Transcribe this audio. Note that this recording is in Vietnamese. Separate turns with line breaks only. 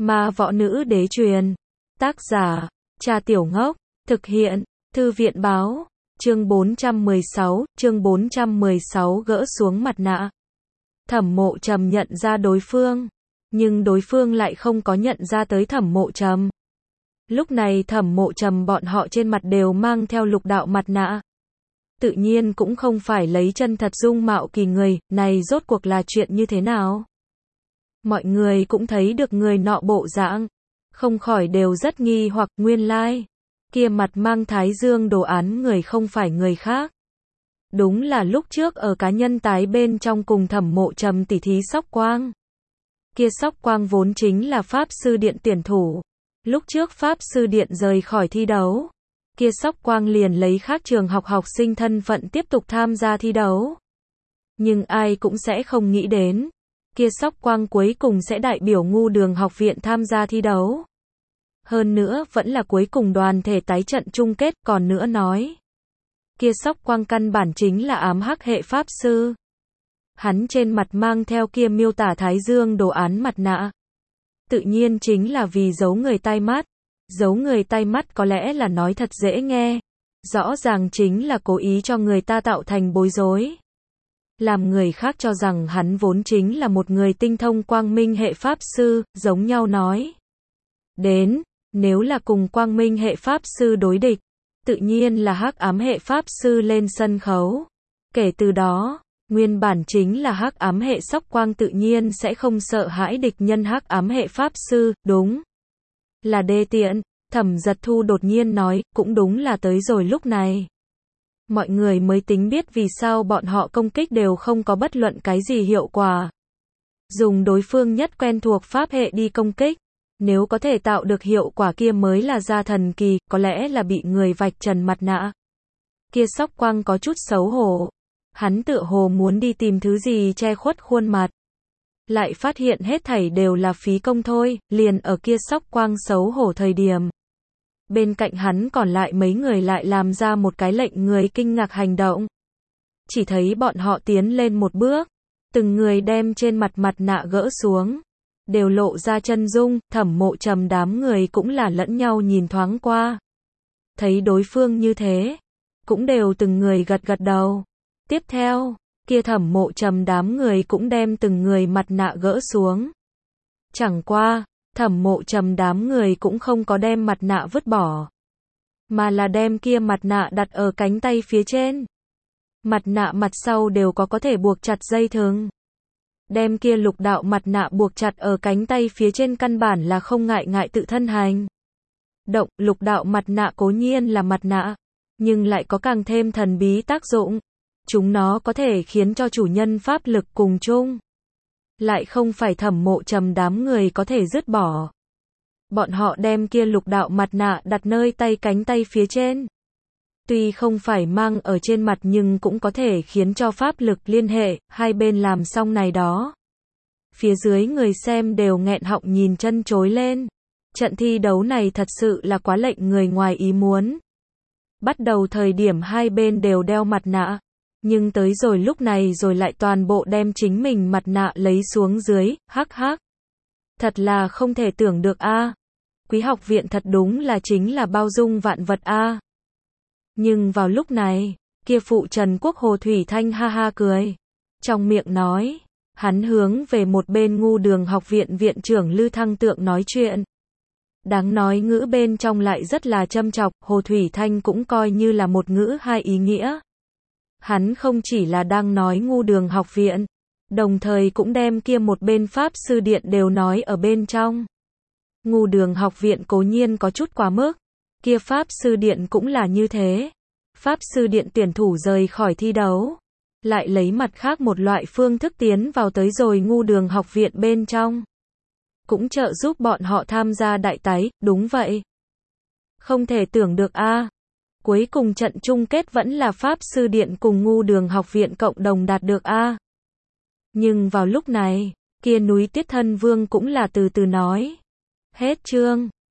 Ma Võ Nữ Đế truyền. Tác giả, Cha Tiểu Ngốc. Thực hiện, Thư viện Báo. Chương 416 gỡ xuống mặt nạ. Thẩm Mộ Trầm nhận ra đối phương, nhưng đối phương lại không có nhận ra tới Thẩm Mộ Trầm. Lúc này Thẩm Mộ Trầm bọn họ trên mặt đều mang theo lục đạo mặt nạ. Tự nhiên cũng không phải lấy chân thật dung mạo kỳ người, này rốt cuộc là chuyện như thế nào? Mọi người cũng thấy được người nọ bộ dạng, không khỏi đều rất nghi hoặc nguyên lai. Kia mặt mang thái dương đồ án người không phải người khác. Đúng là lúc trước ở cá nhân tái bên trong cùng Thẩm Mộ Trầm tỉ thí Sóc Quang. Kia Sóc Quang vốn chính là Pháp Sư Điện tuyển thủ. Lúc trước Pháp Sư Điện rời khỏi thi đấu, kia Sóc Quang liền lấy khác trường học học sinh thân phận tiếp tục tham gia thi đấu. Nhưng ai cũng sẽ không nghĩ đến, kia Sóc Quang cuối cùng sẽ đại biểu Ngu Đường học viện tham gia thi đấu. Hơn nữa vẫn là cuối cùng đoàn thể tái trận chung kết, còn nữa nói. Kia Sóc Quang căn bản chính là ám hắc hệ Pháp Sư. Hắn trên mặt mang theo kia miêu tả thái dương đồ án mặt nạ. Tự nhiên chính là vì giấu người tai mắt. Giấu người tai mắt có lẽ là nói thật dễ nghe. Rõ ràng chính là cố ý cho người ta tạo thành bối rối. Làm người khác cho rằng hắn vốn chính là một người tinh thông quang minh hệ Pháp Sư, giống nhau nói. Đến, nếu là cùng quang minh hệ Pháp Sư đối địch, tự nhiên là hắc ám hệ Pháp Sư lên sân khấu. Kể từ đó, nguyên bản chính là hắc ám hệ Sóc Quang tự nhiên sẽ không sợ hãi địch nhân hắc ám hệ Pháp Sư, đúng. Là đê tiện, Thẩm Giật Thu đột nhiên nói, cũng đúng là tới rồi lúc này. Mọi người mới tính biết vì sao bọn họ công kích đều không có bất luận cái gì hiệu quả. Dùng đối phương nhất quen thuộc pháp hệ đi công kích. Nếu có thể tạo được hiệu quả kia mới là ra thần kỳ, có lẽ là bị người vạch trần mặt nạ. Kia Sóc Quang có chút xấu hổ. Hắn tựa hồ muốn đi tìm thứ gì che khuất khuôn mặt. Lại phát hiện hết thảy đều là phí công thôi, liền ở kia Sóc Quang xấu hổ thời điểm. Bên cạnh hắn còn lại mấy người lại làm ra một cái lệnh người kinh ngạc hành động. Chỉ thấy bọn họ tiến lên một bước, từng người đem trên mặt mặt nạ gỡ xuống. Đều lộ ra chân dung, Thẩm Mộ Trầm đám người cũng là lẫn nhau nhìn thoáng qua. Thấy đối phương như thế, cũng đều từng người gật gật đầu. Tiếp theo, kia Thẩm Mộ Trầm đám người cũng đem từng người mặt nạ gỡ xuống. Chẳng qua, Thẩm Mộ Trầm đám người cũng không có đem mặt nạ vứt bỏ, mà là đem kia mặt nạ đặt ở cánh tay phía trên. Mặt nạ mặt sau đều có thể buộc chặt dây thừng. Đem kia lục đạo mặt nạ buộc chặt ở cánh tay phía trên căn bản là không ngại tự thân hành động. Lục đạo mặt nạ cố nhiên là mặt nạ, nhưng lại có càng thêm thần bí tác dụng. Chúng nó có thể khiến cho chủ nhân pháp lực cùng chung. Lại không phải Thẩm Mộ Trầm đám người có thể dứt bỏ. Bọn họ đem kia lục đạo mặt nạ đặt nơi tay cánh tay phía trên. Tuy không phải mang ở trên mặt nhưng cũng có thể khiến cho pháp lực liên hệ, hai bên làm xong này đó. Phía dưới người xem đều nghẹn họng nhìn chân chối lên. Trận thi đấu này thật sự là quá lệnh người ngoài ý muốn. Bắt đầu thời điểm hai bên đều đeo mặt nạ. Nhưng tới rồi lúc này rồi lại toàn bộ đem chính mình mặt nạ lấy xuống dưới, hắc hắc. Thật là không thể tưởng được a. Quý học viện thật đúng là chính là bao dung vạn vật a. Nhưng vào lúc này, kia phụ Trần Quốc Hồ Thủy Thanh ha ha cười. Trong miệng nói, hắn hướng về một bên Ngu Đường học viện viện trưởng Lư Thăng Tượng nói chuyện. Đáng nói ngữ bên trong lại rất là châm chọc, Hồ Thủy Thanh cũng coi như là một ngữ hai ý nghĩa. Hắn không chỉ là đang nói Ngu Đường học viện, đồng thời cũng đem kia một bên Pháp Sư Điện đều nói ở bên trong. Ngu Đường học viện cố nhiên có chút quá mức, kia Pháp Sư Điện cũng là như thế. Pháp Sư Điện tuyển thủ rời khỏi thi đấu, lại lấy mặt khác một loại phương thức tiến vào tới rồi Ngu Đường học viện bên trong. Cũng trợ giúp bọn họ tham gia đại tái, đúng vậy. Không thể tưởng được a. Cuối cùng trận chung kết vẫn là Pháp Sư Điện cùng Ngu Đường học viện cộng đồng đạt được a. Nhưng vào lúc này, kia núi Tiết Thân Vương cũng là từ từ nói. Hết chương.